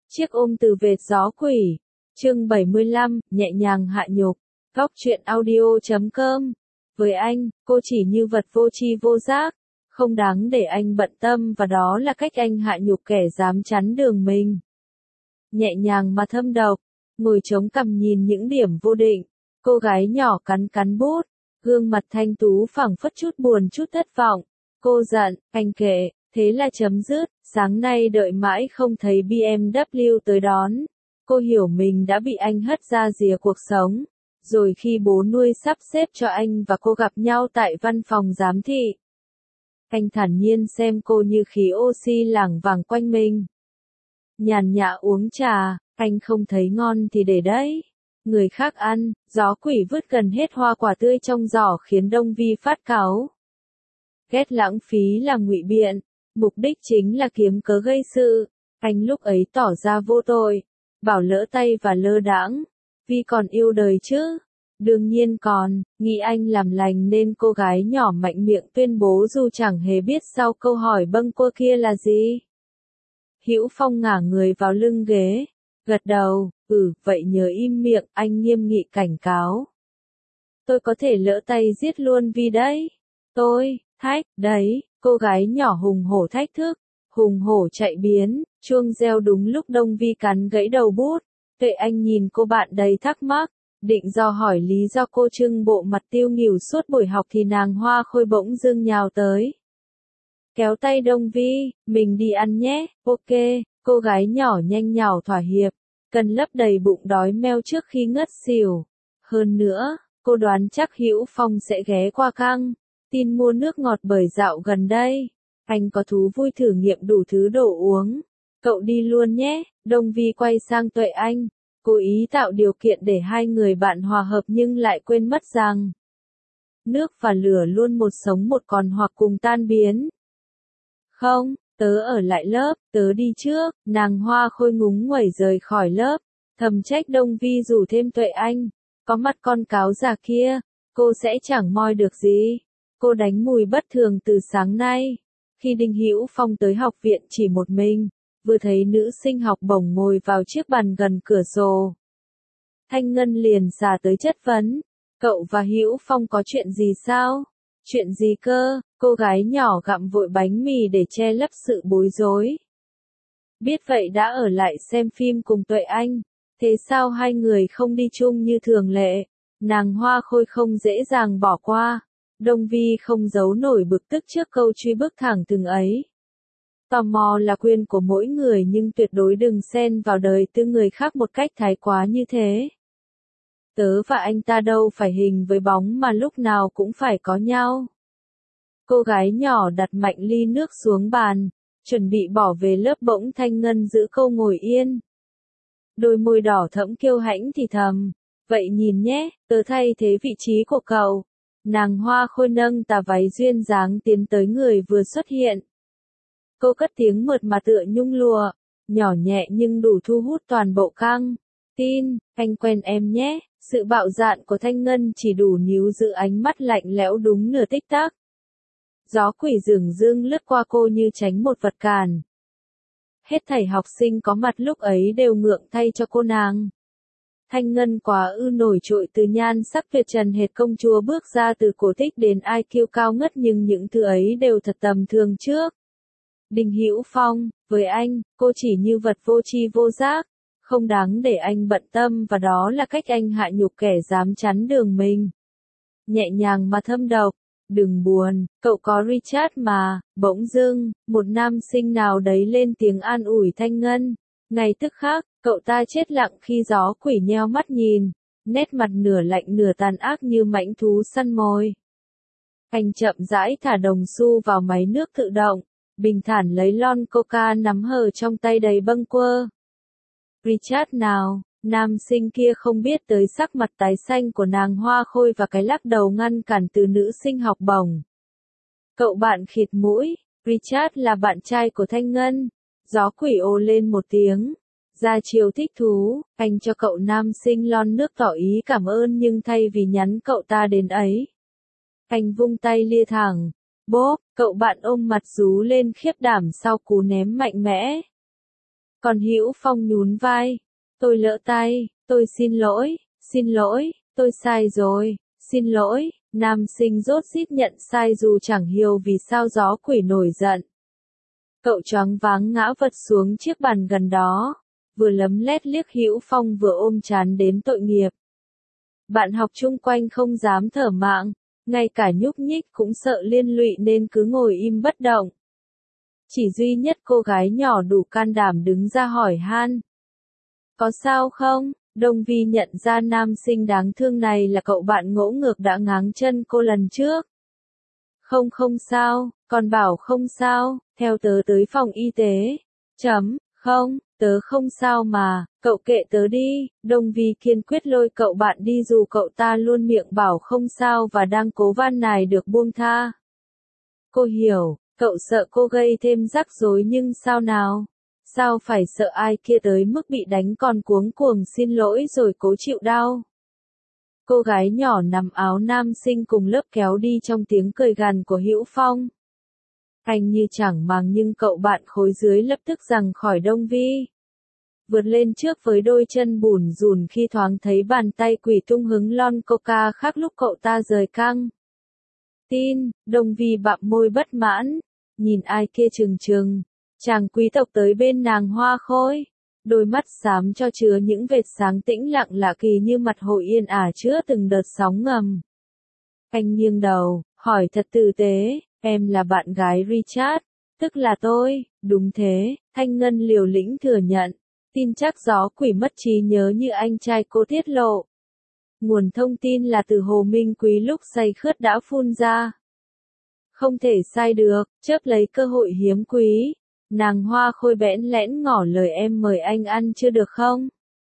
Chiếc ôm từ vệt gió quỷ. Chương 75, nhẹ nhàng hạ nhục. Góc truyện audio.com. Với anh, cô chỉ như vật vô tri vô giác, không đáng để anh bận tâm và đó là cách anh hạ nhục kẻ dám chắn đường mình. Nhẹ nhàng mà thâm độc, ngồi chống cằm nhìn những điểm vô định, cô gái nhỏ cắn cắn bút, gương mặt thanh tú phảng phất chút buồn chút thất vọng. Cô giận, anh kệ, thế là chấm dứt, sáng nay đợi mãi không thấy BMW tới đón. Cô hiểu mình đã bị anh hất ra rìa cuộc sống. Rồi khi bố nuôi sắp xếp cho anh và cô gặp nhau tại văn phòng giám thị, anh thản nhiên xem cô như khí oxy lảng vảng quanh mình. Nhàn nhã uống trà, anh không thấy ngon thì để đấy. Người khác ăn, gió quỷ vứt gần hết hoa quả tươi trong giỏ khiến Đông Vi phát cáu. Ghét lãng phí là ngụy biện, mục đích chính là kiếm cớ gây sự. Anh lúc ấy tỏ ra vô tội, bảo lỡ tay và lơ đãng. Vi còn yêu đời chứ? Đương nhiên còn, nghĩ anh làm lành nên cô gái nhỏ mạnh miệng tuyên bố dù chẳng hề biết sau câu hỏi bâng quơ kia là gì. Hữu Phong ngả người vào lưng ghế, gật đầu, vậy nhớ im miệng, anh nghiêm nghị cảnh cáo. Tôi có thể lỡ tay giết luôn Vi đấy. Đấy, cô gái nhỏ hùng hổ thách thức, hùng hổ chạy biến, chuông reo đúng lúc Đông Vi cắn gãy đầu bút. Tuệ Anh nhìn cô bạn đầy thắc mắc, định dò hỏi lý do cô trưng bộ mặt tiêu nghỉu suốt buổi học thì nàng Hoa Khôi bỗng dưng nhào tới. Kéo tay Đông Vi, mình đi ăn nhé, ok, cô gái nhỏ nhanh nhảu thỏa hiệp, cần lấp đầy bụng đói meo trước khi ngất xỉu. Hơn nữa, cô đoán chắc Hữu Phong sẽ ghé qua căng tin mua nước ngọt bởi dạo gần đây. Anh có thú vui thử nghiệm đủ thứ đồ uống. Cậu đi luôn nhé, Đông Vi quay sang Tuệ Anh, cố ý tạo điều kiện để hai người bạn hòa hợp nhưng lại quên mất rằng nước và lửa luôn một sống một còn hoặc cùng tan biến. Không, tớ ở lại lớp, tớ đi trước, nàng Hoa Khôi ngúng nguẩy rời khỏi lớp, thầm trách Đông Vi rủ thêm Tuệ Anh, có mặt con cáo già kia, cô sẽ chẳng moi được gì. Cô đánh mùi bất thường từ sáng nay. Khi Đinh Hữu Phong tới học viện chỉ một mình, vừa thấy nữ sinh học bổng ngồi vào chiếc bàn gần cửa sổ. Thanh Ngân liền xả tới chất vấn, cậu và Hữu Phong có chuyện gì sao? Chuyện gì cơ? Cô gái nhỏ gặm vội bánh mì để che lấp sự bối rối. Biết vậy đã ở lại xem phim cùng Tuệ Anh, thế sao hai người không đi chung như thường lệ? Nàng Hoa Khôi không dễ dàng bỏ qua. Đông Vi không giấu nổi bực tức trước câu truy bức thẳng thừng ấy. Tò mò là quyền của mỗi người nhưng tuyệt đối đừng xen vào đời tư người khác một cách thái quá như thế. Tớ và anh ta đâu phải hình với bóng mà lúc nào cũng phải có nhau. Cô gái nhỏ đặt mạnh ly nước xuống bàn, chuẩn bị bỏ về lớp bỗng Thanh Ngân giữ câu ngồi yên. Đôi môi đỏ thẫm kiêu hãnh thì thầm, vậy nhìn nhé, tớ thay thế vị trí của cậu. Nàng Hoa Khôi nâng tà váy duyên dáng tiến tới người vừa xuất hiện. Cô cất tiếng mượt mà tựa nhung lụa, nhỏ nhẹ nhưng đủ thu hút toàn bộ căng tin, anh quen em nhé. Sự bạo dạn của Thanh Ngân chỉ đủ níu giữ ánh mắt lạnh lẽo đúng nửa tích tắc. Gió quỷ dường dưng lướt qua cô như tránh một vật cản. Hết thảy học sinh có mặt lúc ấy đều ngượng thay cho cô nàng. Thanh Ngân quá ư nổi trội từ nhan sắc tuyệt trần hệt công chúa bước ra từ cổ tích đến IQ cao ngất nhưng những thứ ấy đều thật tầm thường trước. Đinh Hữu Phong, với anh, cô chỉ như vật vô tri vô giác, không đáng để anh bận tâm và đó là cách anh hạ nhục kẻ dám chắn đường mình. Nhẹ nhàng mà thâm độc, đừng buồn, cậu có Richard mà. Bỗng dưng, một nam sinh nào đấy lên tiếng an ủi Thanh Ngân. Ngay tức khắc, cậu ta chết lặng khi gió quỷ nheo mắt nhìn, nét mặt nửa lạnh nửa tàn ác như mãnh thú săn mồi. Anh chậm rãi thả đồng xu vào máy nước tự động, bình thản lấy lon coca nắm hờ trong tay đầy bâng quơ. Richard nào, nam sinh kia không biết tới sắc mặt tái xanh của nàng Hoa Khôi và cái lắc đầu ngăn cản từ nữ sinh học bổng. Cậu bạn khịt mũi, Richard là bạn trai của Thanh Ngân. Gió quỷ ồ lên một tiếng. Ra chiều thích thú, anh cho cậu nam sinh lon nước tỏ ý cảm ơn nhưng thay vì nhắn cậu ta đến ấy. Anh vung tay lia thẳng. Bốp, cậu bạn ôm mặt rú lên khiếp đảm sau cú ném mạnh mẽ. Còn Hữu Phong nhún vai. Tôi lỡ tay, tôi xin lỗi, tôi sai rồi, xin lỗi. Nam sinh rốt rít nhận sai dù chẳng hiểu vì sao gió quỷ nổi giận. Cậu choáng váng ngã vật xuống chiếc bàn gần đó, vừa lấm lét liếc Hữu Phong vừa ôm trán đến tội nghiệp. Bạn học chung quanh không dám thở mạng, ngay cả nhúc nhích cũng sợ liên lụy nên cứ ngồi im bất động. Chỉ duy nhất cô gái nhỏ đủ can đảm đứng ra hỏi han. Có sao không? Đông Vi nhận ra nam sinh đáng thương này là cậu bạn ngỗ ngược đã ngáng chân cô lần trước. Không sao, còn bảo không sao, theo tớ tới phòng y tế. Không, tớ không sao mà, cậu kệ tớ đi. Đông Vi kiên quyết lôi cậu bạn đi dù cậu ta luôn miệng bảo không sao và đang cố van nài được buông tha. Cô hiểu, cậu sợ cô gây thêm rắc rối nhưng sao nào? Sao phải sợ ai kia tới mức bị đánh còn cuống cuồng xin lỗi rồi cố chịu đau? Cô gái nhỏ nằm áo nam sinh cùng lớp kéo đi trong tiếng cười gằn của Hữu Phong. Anh như chẳng màng nhưng cậu bạn khối dưới lập tức giằng khỏi Đông Vi. Vượt lên trước với đôi chân bủn rủn khi thoáng thấy bàn tay quỷ tung hứng lon coca khác lúc cậu ta rời căng. Tin, Đông Vi bặm môi bất mãn, nhìn ai kia trừng trừng. Chàng quý tộc tới bên nàng hoa khôi, đôi mắt xám cho chứa những vệt sáng tĩnh lặng lạ kỳ như mặt hồ yên ả chứa từng đợt sóng ngầm. Anh nghiêng đầu, hỏi thật tử tế, em là bạn gái Richard, tức là tôi, đúng thế, Thanh Ngân liều lĩnh thừa nhận, tin chắc gió quỷ mất trí nhớ như anh trai cô tiết lộ. Nguồn thông tin là từ Hồ Minh Quý lúc say khướt đã phun ra. Không thể sai được, chớp lấy cơ hội hiếm quý. Nàng hoa khôi bẽn lẽn ngỏ lời em mời anh ăn chưa được không?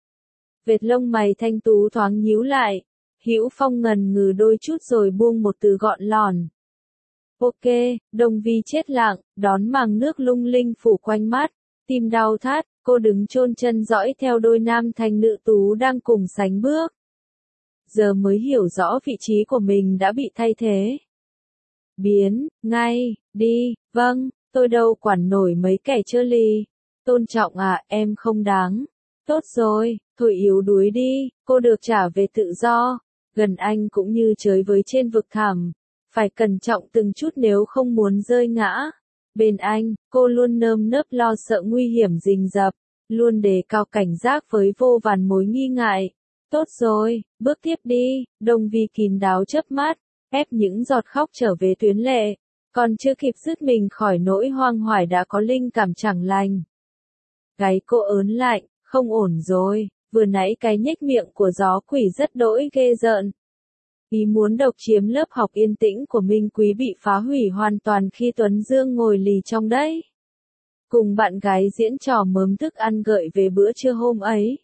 Vệt lông mày thanh tú thoáng nhíu lại. Hữu Phong ngần ngừ đôi chút rồi buông một từ gọn lòn. Ok, Đông Vi chết lặng, đón màng nước lung linh phủ quanh mắt. Tim đau thắt, cô đứng chôn chân dõi theo đôi nam thanh nữ tú đang cùng sánh bước. Giờ mới hiểu rõ vị trí của mình đã bị thay thế. Biến, ngay, đi, vâng. Tôi đâu quản nổi mấy kẻ chơ lì. Tôn trọng à, em không đáng. Tốt rồi, thôi yếu đuối đi, cô được trả về tự do. Gần anh cũng như chơi với trên vực thẳm. Phải cẩn trọng từng chút nếu không muốn rơi ngã. Bên anh, cô luôn nơm nớp lo sợ nguy hiểm rình rập. Luôn đề cao cảnh giác với vô vàn mối nghi ngại. Tốt rồi, bước tiếp đi. Đông Vi kín đáo chớp mắt, ép những giọt khóc trở về tuyến lệ. Còn chưa kịp dứt mình khỏi nỗi hoang hoài đã có linh cảm chẳng lành. Gáy cô ớn lạnh, không ổn rồi, vừa nãy cái nhếch miệng của gió quỷ rất đỗi ghê rợn. Ý muốn độc chiếm lớp học yên tĩnh của Minh Quý bị phá hủy hoàn toàn khi Tuấn Dương ngồi lì trong đấy. Cùng bạn gái diễn trò mớm thức ăn gợi về bữa trưa hôm ấy.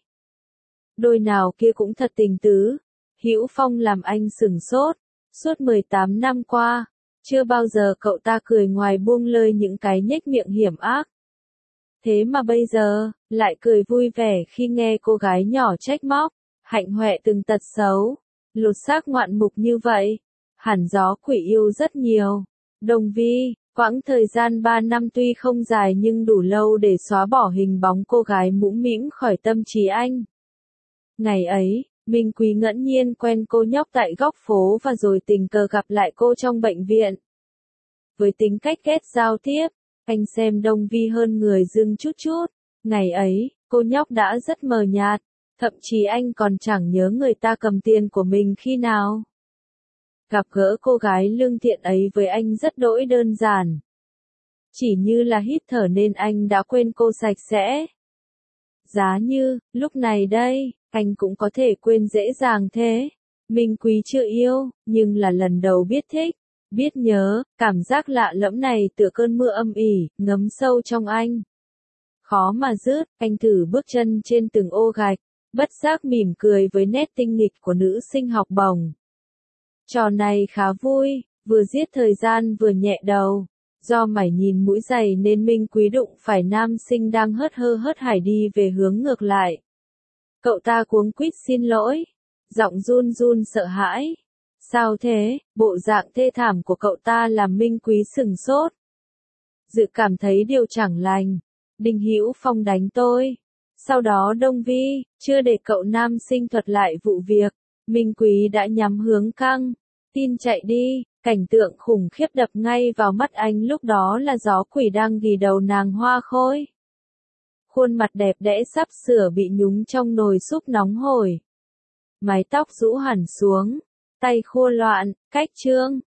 Đôi nào kia cũng thật tình tứ. Hữu Phong làm anh sửng sốt. Suốt 18 năm qua. Chưa bao giờ cậu ta cười ngoài buông lơi những cái nhếch miệng hiểm ác. Thế mà bây giờ, lại cười vui vẻ khi nghe cô gái nhỏ trách móc, hạnh hoẹ từng tật xấu, lột xác ngoạn mục như vậy. Hẳn gió quỷ yêu rất nhiều. Đông Vi, quãng thời gian 3 năm tuy không dài nhưng đủ lâu để xóa bỏ hình bóng cô gái mũm mĩm khỏi tâm trí anh. Ngày ấy, Minh Quý ngẫu nhiên quen cô nhóc tại góc phố và rồi tình cờ gặp lại cô trong bệnh viện. Với tính cách ghét giao tiếp, anh xem Đông Vi hơn người dưng chút chút. Ngày ấy, cô nhóc đã rất mờ nhạt, thậm chí anh còn chẳng nhớ người ta cầm tiền của mình khi nào. Gặp gỡ cô gái lương thiện ấy với anh rất đỗi đơn giản. Chỉ như là hít thở nên anh đã quên cô sạch sẽ. Giá như, lúc này đây, anh cũng có thể quên dễ dàng thế. Minh Quý chưa yêu, nhưng là lần đầu biết thích, biết nhớ, cảm giác lạ lẫm này tựa cơn mưa âm ỉ, ngấm sâu trong anh. Khó mà dứt, anh thử bước chân trên từng ô gạch, bất giác mỉm cười với nét tinh nghịch của nữ sinh học bổng. Trò này khá vui, vừa giết thời gian vừa nhẹ đầu. Do mải nhìn mũi giày nên Minh Quý đụng phải nam sinh đang hớt hơ hớt hải đi về hướng ngược lại. Cậu ta cuống quýt xin lỗi, giọng run run sợ hãi. Sao thế? Bộ dạng thê thảm của cậu ta làm Minh Quý sửng sốt. Dự cảm thấy điều chẳng lành. Đinh Hữu Phong đánh tôi. Sau đó Đông Vi, chưa để cậu nam sinh thuật lại vụ việc, Minh Quý đã nhắm hướng căng. Tin chạy đi, cảnh tượng khủng khiếp đập ngay vào mắt anh lúc đó là gió quỷ đang ghì đầu nàng Hoa Khôi. Khuôn mặt đẹp đẽ sắp sửa bị nhúng trong nồi súp nóng hổi. Mái tóc rũ hẳn xuống, tay khô loạn, cách trương,